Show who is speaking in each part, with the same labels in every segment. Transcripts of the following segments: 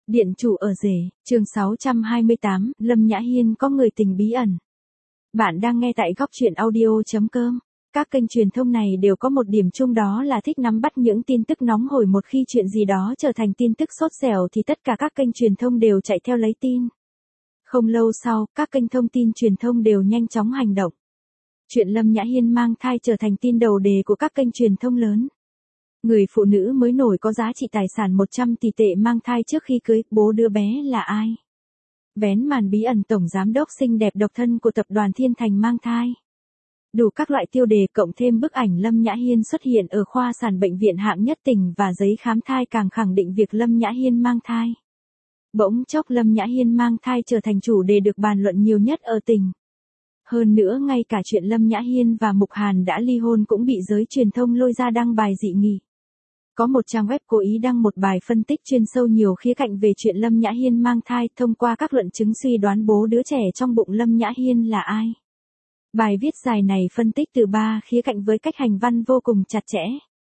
Speaker 1: Điện chủ ở rể, chương 628, Lâm Nhã Hiên có người tình bí ẩn. Bạn đang nghe tại góc truyện audio.com. Các kênh truyền thông này đều có một điểm chung, đó là thích nắm bắt những tin tức nóng hổi. Một khi chuyện gì đó trở thành tin tức sốt dẻo thì tất cả các kênh truyền thông đều chạy theo lấy tin. Không lâu sau, các kênh thông tin truyền thông đều nhanh chóng hành động. Chuyện Lâm Nhã Hiên mang thai trở thành tin đầu đề của các kênh truyền thông lớn. Người phụ nữ mới nổi có giá trị tài sản 100 tỷ tệ mang thai trước khi cưới, bố đứa bé là ai? Vén màn bí ẩn tổng giám đốc xinh đẹp độc thân của tập đoàn Thiên Thành mang thai. Đủ các loại tiêu đề cộng thêm bức ảnh Lâm Nhã Hiên xuất hiện ở khoa sản bệnh viện hạng nhất tỉnh và giấy khám thai càng khẳng định việc Lâm Nhã Hiên mang thai. Bỗng chốc Lâm Nhã Hiên mang thai trở thành chủ đề được bàn luận nhiều nhất ở tỉnh. Hơn nữa ngay cả chuyện Lâm Nhã Hiên và Mục Hàn đã ly hôn cũng bị giới truyền thông lôi ra đăng bài dị nghị. Có một trang web cố ý đăng một bài phân tích chuyên sâu nhiều khía cạnh về chuyện Lâm Nhã Hiên mang thai, thông qua các luận chứng suy đoán bố đứa trẻ trong bụng Lâm Nhã Hiên là ai. Bài viết dài này phân tích từ 3 khía cạnh với cách hành văn vô cùng chặt chẽ.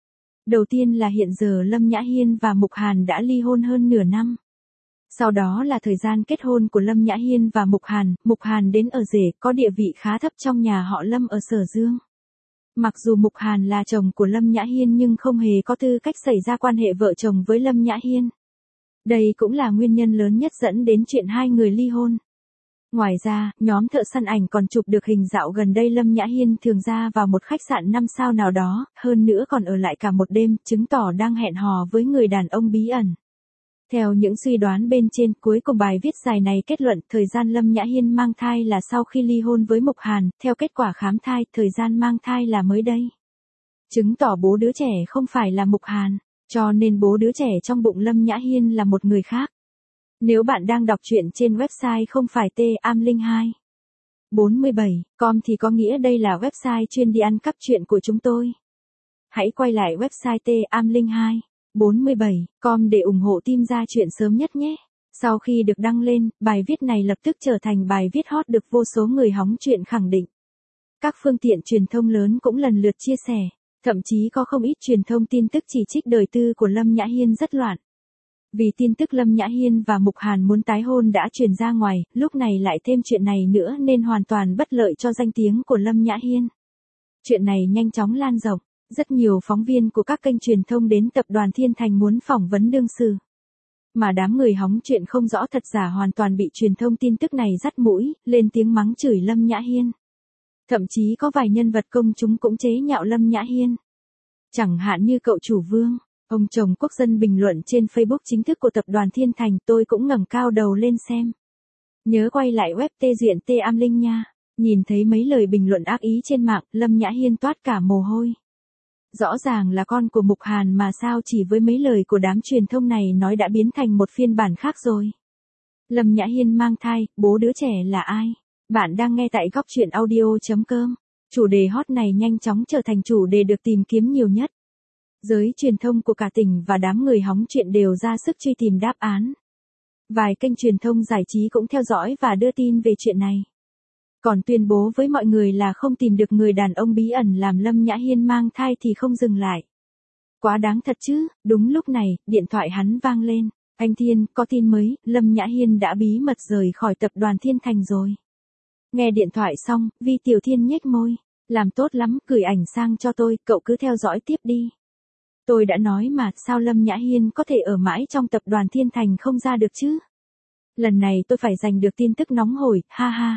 Speaker 1: Đầu tiên là hiện giờ Lâm Nhã Hiên và Mục Hàn đã ly hôn hơn nửa năm. Sau đó là thời gian kết hôn của Lâm Nhã Hiên và Mục Hàn đến ở rể, có địa vị khá thấp trong nhà họ Lâm ở Sở Dương. Mặc dù Mục Hàn là chồng của Lâm Nhã Hiên nhưng không hề có tư cách xảy ra quan hệ vợ chồng với Lâm Nhã Hiên. Đây cũng là nguyên nhân lớn nhất dẫn đến chuyện hai người ly hôn. Ngoài ra, nhóm thợ săn ảnh còn chụp được hình dạo gần đây Lâm Nhã Hiên thường ra vào một khách sạn 5 sao nào đó, hơn nữa còn ở lại cả một đêm, chứng tỏ đang hẹn hò với người đàn ông bí ẩn. Theo những suy đoán bên trên, cuối cùng bài viết dài này kết luận thời gian Lâm Nhã Hiên mang thai là sau khi ly hôn với Mục Hàn, theo kết quả khám thai, thời gian mang thai là mới đây. Chứng tỏ bố đứa trẻ không phải là Mục Hàn, cho nên bố đứa trẻ trong bụng Lâm Nhã Hiên là một người khác. Nếu bạn đang đọc truyện trên website không phải T-am02 47.com thì có nghĩa đây là website chuyên đi ăn cắp truyện của chúng tôi. Hãy quay lại website T-am02 47.com để ủng hộ team ra chuyện sớm nhất nhé. Sau khi được đăng lên, bài viết này lập tức trở thành bài viết hot được vô số người hóng chuyện khẳng định. Các phương tiện truyền thông lớn cũng lần lượt chia sẻ, thậm chí có không ít truyền thông tin tức chỉ trích đời tư của Lâm Nhã Hiên rất loạn. Vì tin tức Lâm Nhã Hiên và Mục Hàn muốn tái hôn đã truyền ra ngoài, lúc này lại thêm chuyện này nữa nên hoàn toàn bất lợi cho danh tiếng của Lâm Nhã Hiên. Chuyện này nhanh chóng lan rộng. Rất nhiều phóng viên của các kênh truyền thông đến tập đoàn Thiên Thành muốn phỏng vấn đương sự. Mà đám người hóng chuyện không rõ thật giả hoàn toàn bị truyền thông tin tức này dắt mũi, lên tiếng mắng chửi Lâm Nhã Hiên. Thậm chí có vài nhân vật công chúng cũng chế nhạo Lâm Nhã Hiên. Chẳng hạn như cậu chủ Vương, ông chồng quốc dân bình luận trên Facebook chính thức của tập đoàn Thiên Thành, tôi cũng ngẩng cao đầu lên xem. Nhớ quay lại web T-duyện T-am0 nha. Nhìn thấy mấy lời bình luận ác ý trên mạng, Lâm Nhã Hiên toát cả mồ hôi. Rõ ràng là con của Mục Hàn mà sao chỉ với mấy lời của đám truyền thông này nói đã biến thành một phiên bản khác rồi. Lâm Nhã Hiên mang thai, bố đứa trẻ là ai? Bạn đang nghe tại góc truyện audio.com. Chủ đề hot này nhanh chóng trở thành chủ đề được tìm kiếm nhiều nhất. Giới truyền thông của cả tỉnh và đám người hóng chuyện đều ra sức truy tìm đáp án. Vài kênh truyền thông giải trí cũng theo dõi và đưa tin về chuyện này. Còn tuyên bố với mọi người là không tìm được người đàn ông bí ẩn làm Lâm Nhã Hiên mang thai thì không dừng lại. Quá đáng thật chứ. Đúng lúc này, điện thoại hắn vang lên. Anh Thiên, có tin mới, Lâm Nhã Hiên đã bí mật rời khỏi tập đoàn Thiên Thành rồi. Nghe điện thoại xong, Vi Tiểu Thiên nhếch môi. Làm tốt lắm, gửi ảnh sang cho tôi, cậu cứ theo dõi tiếp đi. Tôi đã nói mà, sao Lâm Nhã Hiên có thể ở mãi trong tập đoàn Thiên Thành không ra được chứ? Lần này tôi phải giành được tin tức nóng hổi, ha ha.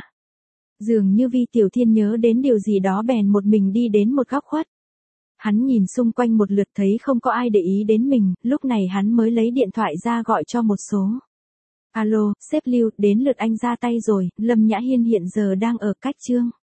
Speaker 1: Dường như Vi Tiểu Thiên nhớ đến điều gì đó bèn một mình đi đến một góc khuất. Hắn nhìn xung quanh một lượt thấy không có ai để ý đến mình, lúc này hắn mới lấy điện thoại ra gọi cho một số. Alo, sếp Lưu, đến lượt anh ra tay rồi, Lâm Nhã Hiên hiện giờ đang ở Cách Trương.